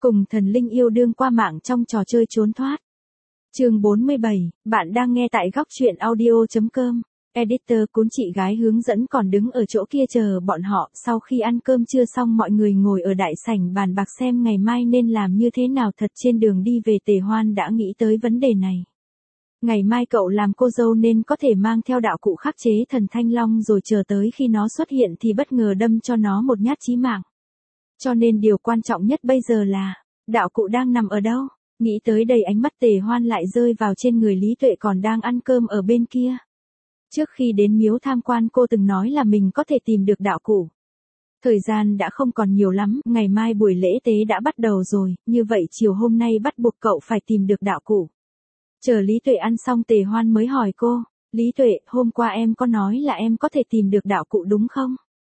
Cùng thần linh yêu đương qua mạng trong trò chơi trốn thoát. Chương 47, bạn đang nghe tại góc truyện audio.com. Editor cuốn chị gái hướng dẫn còn đứng ở chỗ kia chờ bọn họ, sau khi ăn cơm trưa xong mọi người ngồi ở đại sảnh bàn bạc xem ngày mai nên làm như thế nào. Thật trên đường đi về Tề Hoan đã nghĩ tới vấn đề này. Ngày mai cậu làm cô dâu nên có thể mang theo đạo cụ khắc chế thần Thanh Long rồi chờ tới khi nó xuất hiện thì bất ngờ đâm cho nó một nhát chí mạng. Cho nên điều quan trọng nhất bây giờ là, đạo cụ đang nằm ở đâu? Nghĩ tới đây ánh mắt Tề Hoan lại rơi vào trên người Lý Tuệ còn đang ăn cơm ở bên kia. Trước khi đến miếu tham quan cô từng nói là mình có thể tìm được đạo cụ. Thời gian đã không còn nhiều lắm, ngày mai buổi lễ tế đã bắt đầu rồi, như vậy chiều hôm nay bắt buộc cậu phải tìm được đạo cụ. Chờ Lý Tuệ ăn xong Tề Hoan mới hỏi cô, Lý Tuệ, hôm qua em có nói là em có thể tìm được đạo cụ đúng không?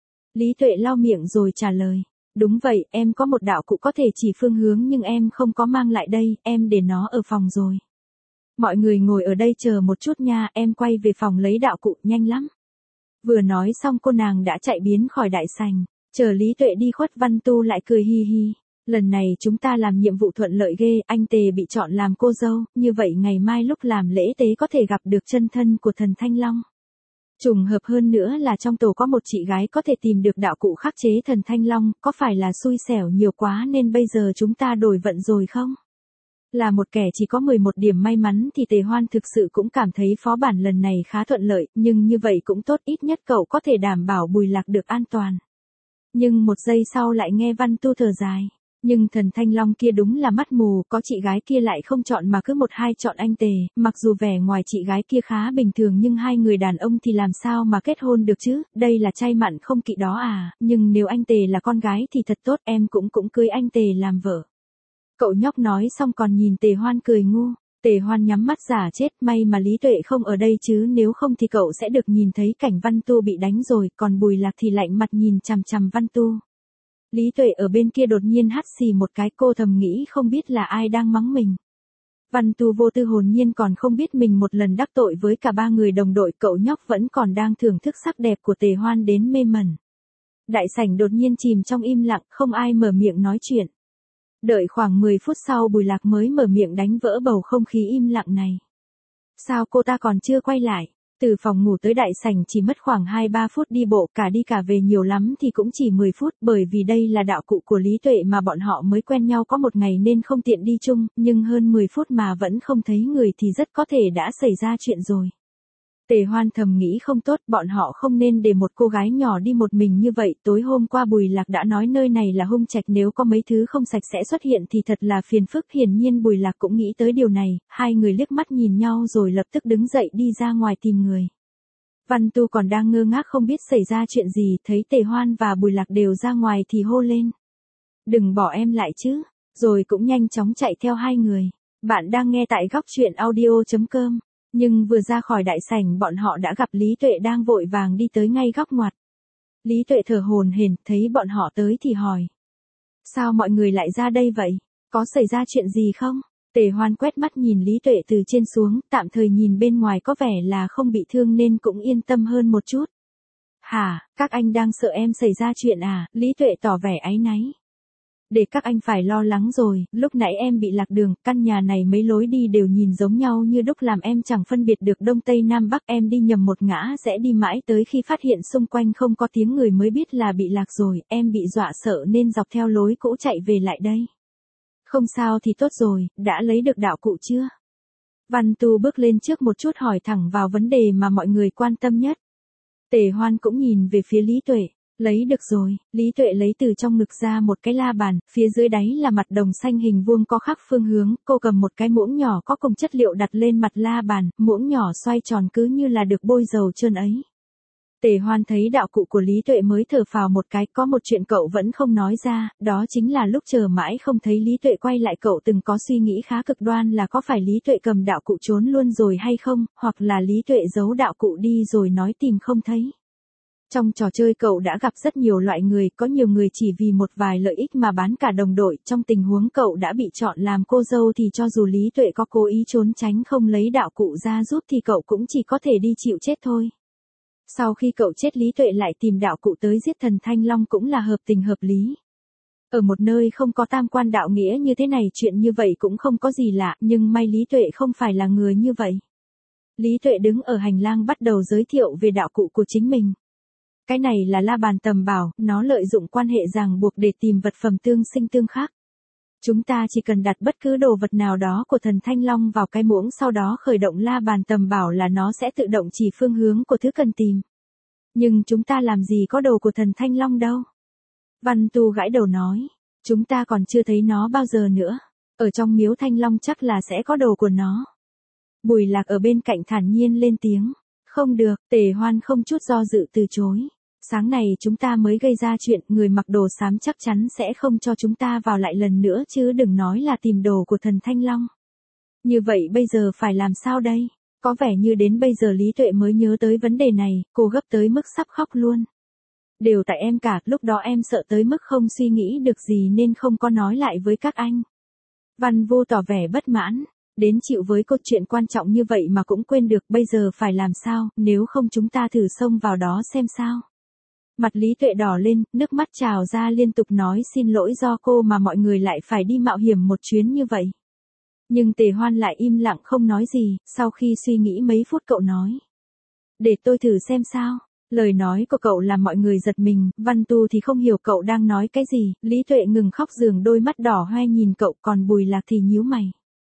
Lý Tuệ lau miệng rồi trả lời, đúng vậy, em có một đạo cụ có thể chỉ phương hướng nhưng em không có mang lại đây, em để nó ở phòng rồi. Mọi người ngồi ở đây chờ một chút nha, em quay về phòng lấy đạo cụ, nhanh lắm. Vừa nói xong cô nàng đã chạy biến khỏi đại sảnh, chờ Lý Tuệ đi khuất Văn Tu lại cười hi hi. Lần này chúng ta làm nhiệm vụ thuận lợi ghê, anh Tề bị chọn làm cô dâu, như vậy ngày mai lúc làm lễ tế có thể gặp được chân thân của thần Thanh Long. Trùng hợp hơn nữa là trong tổ có một chị gái có thể tìm được đạo cụ khắc chế thần Thanh Long, có phải là xui xẻo nhiều quá nên bây giờ chúng ta đổi vận rồi không? Là một kẻ chỉ có 11 điểm may mắn thì Tề Hoan thực sự cũng cảm thấy phó bản lần này khá thuận lợi, nhưng như vậy cũng tốt, ít nhất cậu có thể đảm bảo Bùi Lạc được an toàn. Nhưng một giây sau lại nghe Văn Tu thở dài. Nhưng thần Thanh Long kia đúng là mắt mù, có chị gái kia lại không chọn mà cứ một hai chọn anh Tề, mặc dù vẻ ngoài chị gái kia khá bình thường nhưng hai người đàn ông thì làm sao mà kết hôn được chứ, đây là chay mặn không kỵ đó à, nhưng nếu anh Tề là con gái thì thật tốt, em cũng cưới anh Tề làm vợ. Cậu nhóc nói xong còn nhìn Tề Hoan cười ngu. Tề Hoan nhắm mắt giả chết, may mà Lý Tuệ không ở đây chứ nếu không thì cậu sẽ được nhìn thấy cảnh Văn Tu bị đánh rồi, còn Bùi Lạc thì lạnh mặt nhìn chằm chằm Văn Tu. Lý Tuệ ở bên kia đột nhiên hắt xì một cái, cô thầm nghĩ không biết là ai đang mắng mình. Văn Tu vô tư hồn nhiên còn không biết mình một lần đắc tội với cả ba người đồng đội, cậu nhóc vẫn còn đang thưởng thức sắc đẹp của Tề Hoan đến mê mẩn. Đại sảnh đột nhiên chìm trong im lặng, không ai mở miệng nói chuyện. Đợi khoảng 10 phút sau Bùi Lạc mới mở miệng đánh vỡ bầu không khí im lặng này. Sao cô ta còn chưa quay lại? Từ phòng ngủ tới đại sảnh chỉ mất khoảng 2-3 phút đi bộ, cả đi cả về nhiều lắm thì cũng chỉ 10 phút, bởi vì đây là đạo cụ của Lý Tuệ mà bọn họ mới quen nhau có một ngày nên không tiện đi chung, nhưng hơn 10 phút mà vẫn không thấy người thì rất có thể đã xảy ra chuyện rồi. Tề Hoan thầm nghĩ không tốt, bọn họ không nên để một cô gái nhỏ đi một mình như vậy, tối hôm qua Bùi Lạc đã nói nơi này là hung trạch, nếu có mấy thứ không sạch sẽ xuất hiện thì thật là phiền phức, hiển nhiên Bùi Lạc cũng nghĩ tới điều này, hai người liếc mắt nhìn nhau rồi lập tức đứng dậy đi ra ngoài tìm người. Văn Tu còn đang ngơ ngác không biết xảy ra chuyện gì, thấy Tề Hoan và Bùi Lạc đều ra ngoài thì hô lên. Đừng bỏ em lại chứ, rồi cũng nhanh chóng chạy theo hai người. Bạn đang nghe tại góc truyện audio.com. Nhưng vừa ra khỏi đại sảnh bọn họ đã gặp Lý Tuệ đang vội vàng đi tới ngay góc ngoặt. Lý Tuệ thở hổn hển, thấy bọn họ tới thì hỏi. Sao mọi người lại ra đây vậy? Có xảy ra chuyện gì không? Tề Hoan quét mắt nhìn Lý Tuệ từ trên xuống, tạm thời nhìn bên ngoài có vẻ là không bị thương nên cũng yên tâm hơn một chút. Hả, các anh đang sợ em xảy ra chuyện à? Lý Tuệ tỏ vẻ áy náy. Để các anh phải lo lắng rồi, lúc nãy em bị lạc đường, căn nhà này mấy lối đi đều nhìn giống nhau như đúc làm em chẳng phân biệt được đông tây nam bắc, em đi nhầm một ngã rẽ đi mãi tới khi phát hiện xung quanh không có tiếng người mới biết là bị lạc rồi, em bị dọa sợ nên dọc theo lối cũ chạy về lại đây. Không sao thì tốt rồi, đã lấy được đạo cụ chưa? Văn Tu bước lên trước một chút hỏi thẳng vào vấn đề mà mọi người quan tâm nhất. Tề Hoan cũng nhìn về phía Lý Tuệ. Lấy được rồi, Lý Tuệ lấy từ trong ngực ra một cái la bàn, phía dưới đáy là mặt đồng xanh hình vuông có khắc phương hướng, cô cầm một cái muỗng nhỏ có cùng chất liệu đặt lên mặt la bàn, muỗng nhỏ xoay tròn cứ như là được bôi dầu trơn ấy. Tề Hoan thấy đạo cụ của Lý Tuệ mới thở phào một cái, có một chuyện cậu vẫn không nói ra, đó chính là lúc chờ mãi không thấy Lý Tuệ quay lại cậu từng có suy nghĩ khá cực đoan là có phải Lý Tuệ cầm đạo cụ trốn luôn rồi hay không, hoặc là Lý Tuệ giấu đạo cụ đi rồi nói tìm không thấy. Trong trò chơi cậu đã gặp rất nhiều loại người, có nhiều người chỉ vì một vài lợi ích mà bán cả đồng đội, trong tình huống cậu đã bị chọn làm cô dâu thì cho dù Lý Tuệ có cố ý trốn tránh không lấy đạo cụ ra giúp thì cậu cũng chỉ có thể đi chịu chết thôi. Sau khi cậu chết Lý Tuệ lại tìm đạo cụ tới giết thần Thanh Long cũng là hợp tình hợp lý. Ở một nơi không có tam quan đạo nghĩa như thế này chuyện như vậy cũng không có gì lạ, nhưng may Lý Tuệ không phải là người như vậy. Lý Tuệ đứng ở hành lang bắt đầu giới thiệu về đạo cụ của chính mình. Cái này là la bàn tầm bảo, nó lợi dụng quan hệ ràng buộc để tìm vật phẩm tương sinh tương khắc. Chúng ta chỉ cần đặt bất cứ đồ vật nào đó của thần Thanh Long vào cái muỗng sau đó khởi động la bàn tầm bảo là nó sẽ tự động chỉ phương hướng của thứ cần tìm. Nhưng chúng ta làm gì có đồ của thần Thanh Long đâu. Văn Tu gãi đầu nói, chúng ta còn chưa thấy nó bao giờ nữa. Ở trong miếu Thanh Long chắc là sẽ có đồ của nó. Bùi Lạc ở bên cạnh thản nhiên lên tiếng. Không được, Tề Hoan không chút do dự từ chối. Sáng này chúng ta mới gây ra chuyện, người mặc đồ xám chắc chắn sẽ không cho chúng ta vào lại lần nữa chứ đừng nói là tìm đồ của thần Thanh Long. Như vậy bây giờ phải làm sao đây? Có vẻ như đến bây giờ Lý Tuệ mới nhớ tới vấn đề này, cô gấp tới mức sắp khóc luôn. Đều tại em cả, lúc đó em sợ tới mức không suy nghĩ được gì nên không có nói lại với các anh. Văn Vô tỏ vẻ bất mãn. Đến chịu với câu chuyện quan trọng như vậy mà cũng quên được, bây giờ phải làm sao, nếu không chúng ta thử xông vào đó xem sao. Mặt Lý Tuệ đỏ lên, nước mắt trào ra liên tục nói xin lỗi do cô mà mọi người lại phải đi mạo hiểm một chuyến như vậy. Nhưng Tề Hoan lại im lặng không nói gì, sau khi suy nghĩ mấy phút cậu nói. Để tôi thử xem sao. Lời nói của cậu làm mọi người giật mình, Văn Tu thì không hiểu cậu đang nói cái gì, Lý Tuệ ngừng khóc dường đôi mắt đỏ hoe nhìn cậu, còn Bùi Lạc thì nhíu mày.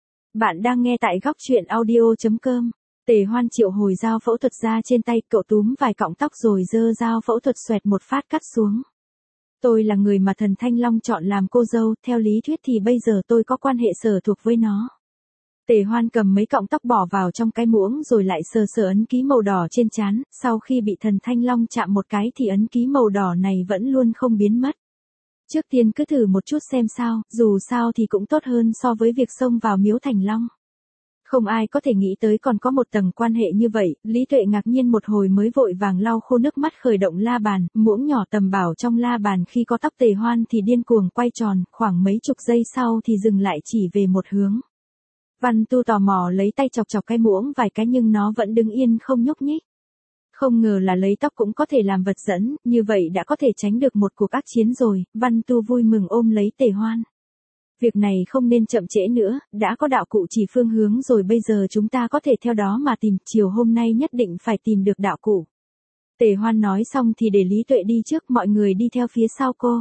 Bạn đang nghe tại góc truyện audio.com. Tề Hoan triệu hồi dao phẫu thuật ra trên tay, cậu túm vài cọng tóc rồi giơ dao phẫu thuật xoẹt một phát cắt xuống. Tôi là người mà thần Thanh Long chọn làm cô dâu, theo lý thuyết thì bây giờ tôi có quan hệ sở thuộc với nó. Tề Hoan cầm mấy cọng tóc bỏ vào trong cái muỗng rồi lại sờ sờ ấn ký màu đỏ trên trán, sau khi bị thần Thanh Long chạm một cái thì ấn ký màu đỏ này vẫn luôn không biến mất. Trước tiên cứ thử một chút xem sao, dù sao thì cũng tốt hơn so với việc xông vào miếu Thành Long. Không ai có thể nghĩ tới còn có một tầng quan hệ như vậy, Lý Tuệ ngạc nhiên một hồi mới vội vàng lau khô nước mắt khởi động la bàn, muỗng nhỏ tầm bảo trong la bàn khi có tóc Tề Hoan thì điên cuồng quay tròn, khoảng mấy chục giây sau thì dừng lại chỉ về một hướng. Văn Tu tò mò lấy tay chọc chọc cái muỗng vài cái nhưng nó vẫn đứng yên không nhúc nhích. Không ngờ là lấy tóc cũng có thể làm vật dẫn, như vậy đã có thể tránh được một cuộc ác chiến rồi, Văn Tu vui mừng ôm lấy Tề Hoan. Việc này không nên chậm trễ nữa, đã có đạo cụ chỉ phương hướng rồi bây giờ chúng ta có thể theo đó mà tìm, chiều hôm nay nhất định phải tìm được đạo cụ. Tề Hoan nói xong thì để Lý Tuệ đi trước, mọi người đi theo phía sau cô.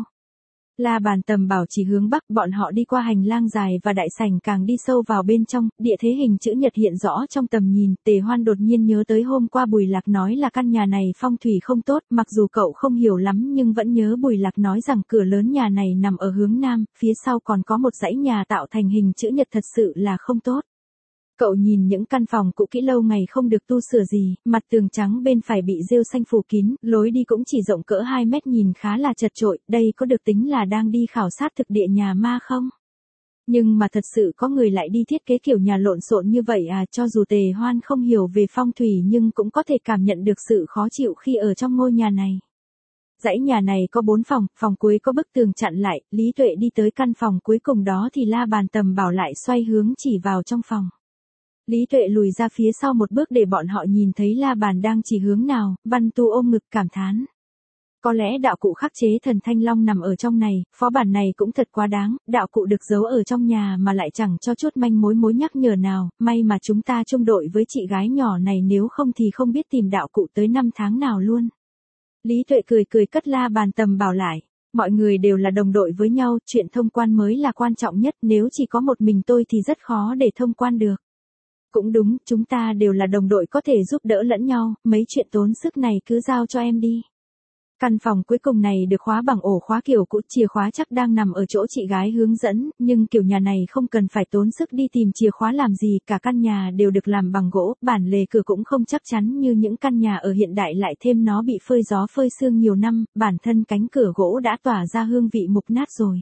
La bàn tầm bảo chỉ hướng bắc, bọn họ đi qua hành lang dài và đại sảnh càng đi sâu vào bên trong, địa thế hình chữ nhật hiện rõ trong tầm nhìn, Tề Hoan đột nhiên nhớ tới hôm qua Bùi Lạc nói là căn nhà này phong thủy không tốt, mặc dù cậu không hiểu lắm nhưng vẫn nhớ Bùi Lạc nói rằng cửa lớn nhà này nằm ở hướng nam, phía sau còn có một dãy nhà tạo thành hình chữ nhật thật sự là không tốt. Cậu nhìn những căn phòng cũ kỹ lâu ngày không được tu sửa gì, mặt tường trắng bên phải bị rêu xanh phủ kín, lối đi cũng chỉ rộng cỡ 2 mét nhìn khá là chật chội, đây có được tính là đang đi khảo sát thực địa nhà ma không? Nhưng mà thật sự có người lại đi thiết kế kiểu nhà lộn xộn như vậy à, cho dù Tề Hoan không hiểu về phong thủy nhưng cũng có thể cảm nhận được sự khó chịu khi ở trong ngôi nhà này. Dãy nhà này có 4 phòng, phòng cuối có bức tường chặn lại, Lý Tuệ đi tới căn phòng cuối cùng đó thì la bàn tầm bảo lại xoay hướng chỉ vào trong phòng. Lý Tuệ lùi ra phía sau một bước để bọn họ nhìn thấy la bàn đang chỉ hướng nào, Văn Tu ôm ngực cảm thán. Có lẽ đạo cụ khắc chế thần Thanh Long nằm ở trong này, phó bản này cũng thật quá đáng, đạo cụ được giấu ở trong nhà mà lại chẳng cho chút manh mối nhắc nhở nào, may mà chúng ta chung đội với chị gái nhỏ này nếu không thì không biết tìm đạo cụ tới 5 tháng nào luôn. Lý Tuệ cười cất la bàn tầm bảo lại. Mọi người đều là đồng đội với nhau, chuyện thông quan mới là quan trọng nhất, nếu chỉ có một mình tôi thì rất khó để thông quan được. Cũng đúng, chúng ta đều là đồng đội có thể giúp đỡ lẫn nhau, mấy chuyện tốn sức này cứ giao cho em đi. Căn phòng cuối cùng này được khóa bằng ổ khóa kiểu cũ, chìa khóa chắc đang nằm ở chỗ chị gái hướng dẫn, nhưng kiểu nhà này không cần phải tốn sức đi tìm chìa khóa làm gì, cả căn nhà đều được làm bằng gỗ, bản lề cửa cũng không chắc chắn như những căn nhà ở hiện đại lại thêm nó bị phơi gió phơi sương nhiều năm, bản thân cánh cửa gỗ đã tỏa ra hương vị mục nát rồi.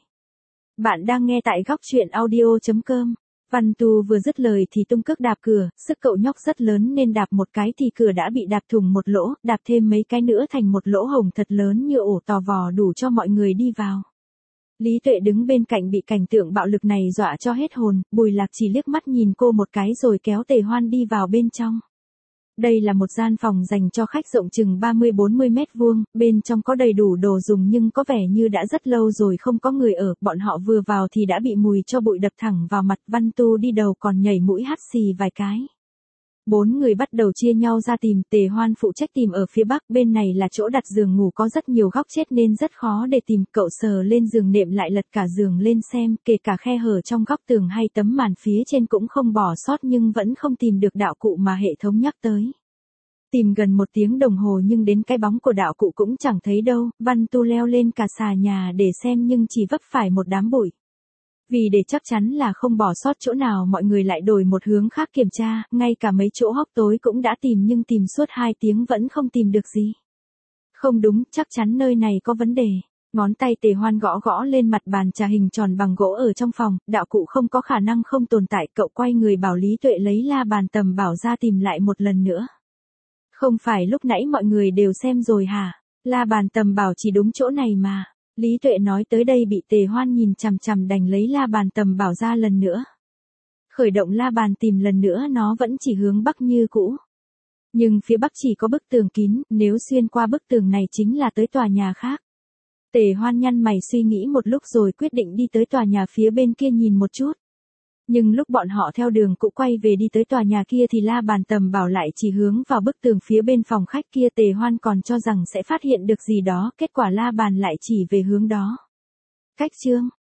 Bạn đang nghe tại góc truyện audio.com. Văn Tu vừa dứt lời thì tung cước đạp cửa, sức cậu nhóc rất lớn nên đạp một cái thì cửa đã bị đạp thủng một lỗ, đạp thêm mấy cái nữa thành một lỗ hổng thật lớn như ổ tò vò đủ cho mọi người đi vào. Lý Tuệ đứng bên cạnh bị cảnh tượng bạo lực này dọa cho hết hồn, Bùi Lạc chỉ liếc mắt nhìn cô một cái rồi kéo Tề Hoan đi vào bên trong. Đây là một gian phòng dành cho khách rộng chừng 30-40 mét vuông, bên trong có đầy đủ đồ dùng nhưng có vẻ như đã rất lâu rồi không có người ở, bọn họ vừa vào thì đã bị mùi cho bụi đập thẳng vào mặt, Văn Tu đi đầu còn nhảy mũi hắt xì vài cái. 4 người bắt đầu chia nhau ra tìm, Tề Hoan phụ trách tìm ở phía bắc, bên này là chỗ đặt giường ngủ có rất nhiều góc chết nên rất khó để tìm, cậu sờ lên giường nệm lại lật cả giường lên xem, kể cả khe hở trong góc tường hay tấm màn phía trên cũng không bỏ sót nhưng vẫn không tìm được đạo cụ mà hệ thống nhắc tới. Tìm gần 1 tiếng đồng hồ nhưng đến cái bóng của đạo cụ cũng chẳng thấy đâu, Văn Tu leo lên cả xà nhà để xem nhưng chỉ vấp phải một đám bụi. Vì để chắc chắn là không bỏ sót chỗ nào mọi người lại đổi một hướng khác kiểm tra, ngay cả mấy chỗ hốc tối cũng đã tìm nhưng tìm suốt 2 tiếng vẫn không tìm được gì. Không đúng, chắc chắn nơi này có vấn đề. Ngón tay Tề Hoan gõ gõ lên mặt bàn trà hình tròn bằng gỗ ở trong phòng, đạo cụ không có khả năng không tồn tại, cậu quay người bảo Lý Tuệ lấy la bàn tầm bảo ra tìm lại một lần nữa. Không phải lúc nãy mọi người đều xem rồi hả? La bàn tầm bảo chỉ đúng chỗ này mà. Lý Tuệ nói tới đây bị Tề Hoan nhìn chằm chằm đành lấy la bàn tầm bảo ra lần nữa. Khởi động la bàn tìm lần nữa nó vẫn chỉ hướng bắc như cũ. Nhưng phía bắc chỉ có bức tường kín, nếu xuyên qua bức tường này chính là tới tòa nhà khác. Tề Hoan nhăn mày suy nghĩ một lúc rồi quyết định đi tới tòa nhà phía bên kia nhìn một chút. Nhưng lúc bọn họ theo đường cũ quay về đi tới tòa nhà kia thì la bàn tầm bảo lại chỉ hướng vào bức tường phía bên phòng khách kia, Tề Hoan còn cho rằng sẽ phát hiện được gì đó, kết quả la bàn lại chỉ về hướng đó. Cách chương